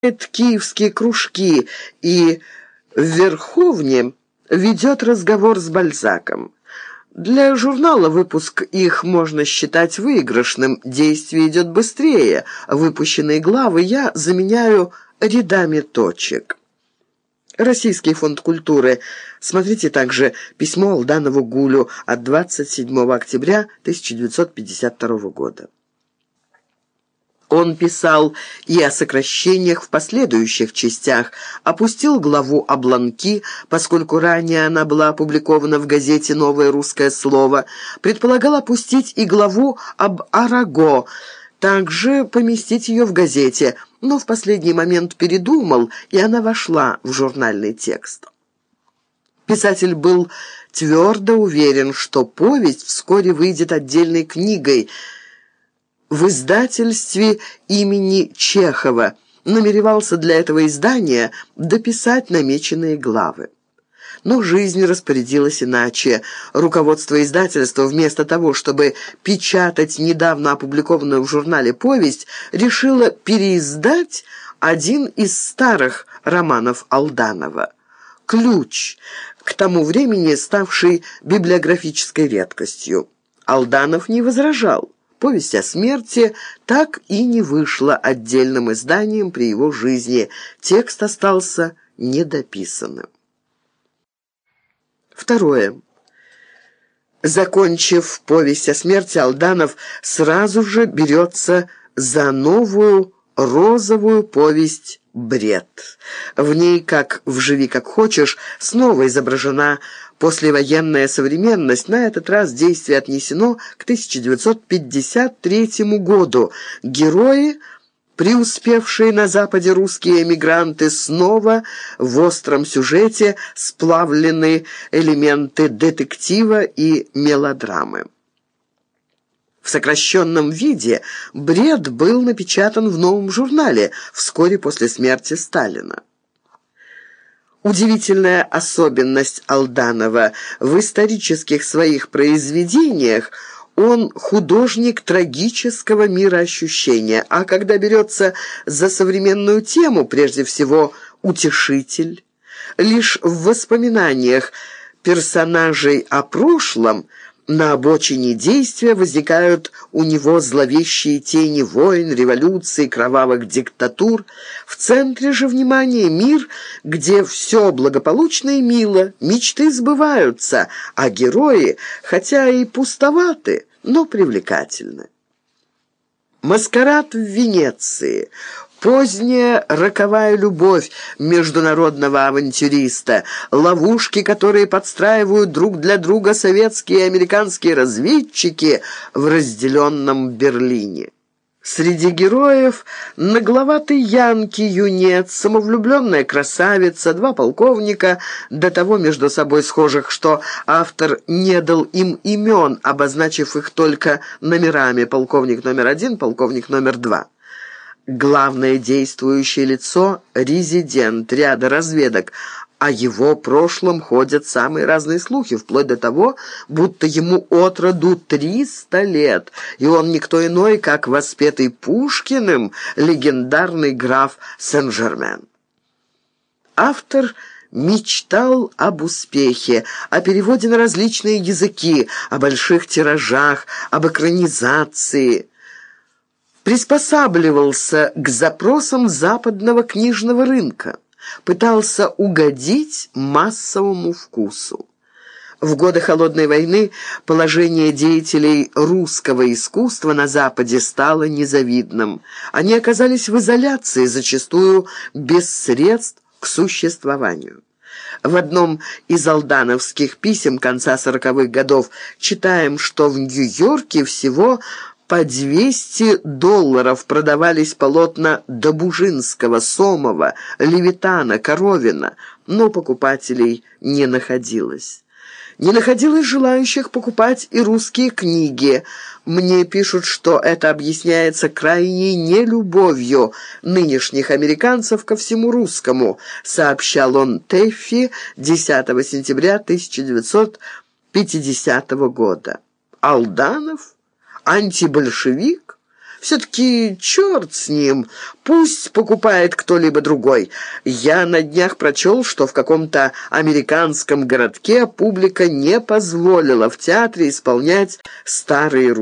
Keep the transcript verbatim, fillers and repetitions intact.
киевские кружки и в Верховне ведет разговор с Бальзаком. Для журнала выпуск их можно считать выигрышным, действие идет быстрее, выпущенные главы я заменяю рядами точек. Российский фонд культуры. Смотрите также письмо Алданову Гулю от двадцать седьмого октября тысяча девятьсот пятьдесят второго года. Он писал и о сокращениях в последующих частях, опустил главу о Бланки, поскольку ранее она была опубликована в газете «Новое русское слово», предполагал опустить и главу об Араго, также поместить ее в газете, но в последний момент передумал, и она вошла в журнальный текст. Писатель был твердо уверен, что повесть вскоре выйдет отдельной книгой в издательстве имени Чехова, намеревался для этого издания дописать намеченные главы. Но жизнь распорядилась иначе. Руководство издательства, вместо того, чтобы печатать недавно опубликованную в журнале повесть, решило переиздать один из старых романов Алданова «Ключ», к тому времени ставший библиографической редкостью. Алданов не возражал. Повесть о смерти так и не вышла отдельным изданием при его жизни. Текст остался недописанным. Второе. Закончив повесть о смерти, Алданов сразу же берется за новую розовую повесть «Бред». В ней, как в «Живи как хочешь», снова изображена послевоенная современность. На этот раз действие отнесено к тысяча девятьсот пятьдесят третьему году. Герои, преуспевшие на Западе русские эмигранты, снова в остром сюжете сплавлены элементы детектива и мелодрамы. В сокращенном виде «Бред» был напечатан в новом журнале вскоре после смерти Сталина. Удивительная особенность Алданова: в исторических своих произведениях он художник трагического мироощущения, а когда берется за современную тему, прежде всего утешитель. Лишь в воспоминаниях персонажей о прошлом на обочине действия возникают у него зловещие тени войн, революций, кровавых диктатур. В центре же внимания мир, где все благополучно и мило, мечты сбываются, а герои, хотя и пустоваты, но привлекательны. «Маскарад в Венеции», поздняя роковая любовь международного авантюриста, ловушки, которые подстраивают друг для друга советские и американские разведчики в разделенном Берлине. Среди героев нагловатый янки-юнец, самовлюбленная красавица, два полковника, до того между собой схожих, что автор не дал им имен, обозначив их только номерами: полковник номер один, полковник номер два. Главное действующее лицо – резидент ряда разведок. О его прошлом ходят самые разные слухи, вплоть до того, будто ему от роду триста лет, и он никто иной, как воспетый Пушкиным легендарный граф Сен-Жермен. Автор мечтал об успехе, о переводе на различные языки, о больших тиражах, об экранизации. Приспосабливался к запросам западного книжного рынка, пытался угодить массовому вкусу. В годы Холодной войны положение деятелей русского искусства на Западе стало незавидным. Они оказались в изоляции, зачастую без средств к существованию. В одном из алдановских писем конца сороковых годов читаем, что в Нью-Йорке всего по двести долларов продавались полотна Добужинского, Сомова, Левитана, Коровина, но покупателей не находилось. Не находилось желающих покупать и русские книги. Мне пишут, что это объясняется крайней нелюбовью нынешних американцев ко всему русскому, сообщал он Тэффи десятого сентября тысяча девятьсот пятидесятого года. Алданов? Антибольшевик? Все-таки черт с ним, пусть покупает кто-либо другой. Я на днях прочел, что в каком-то американском городке публика не позволила в театре исполнять старые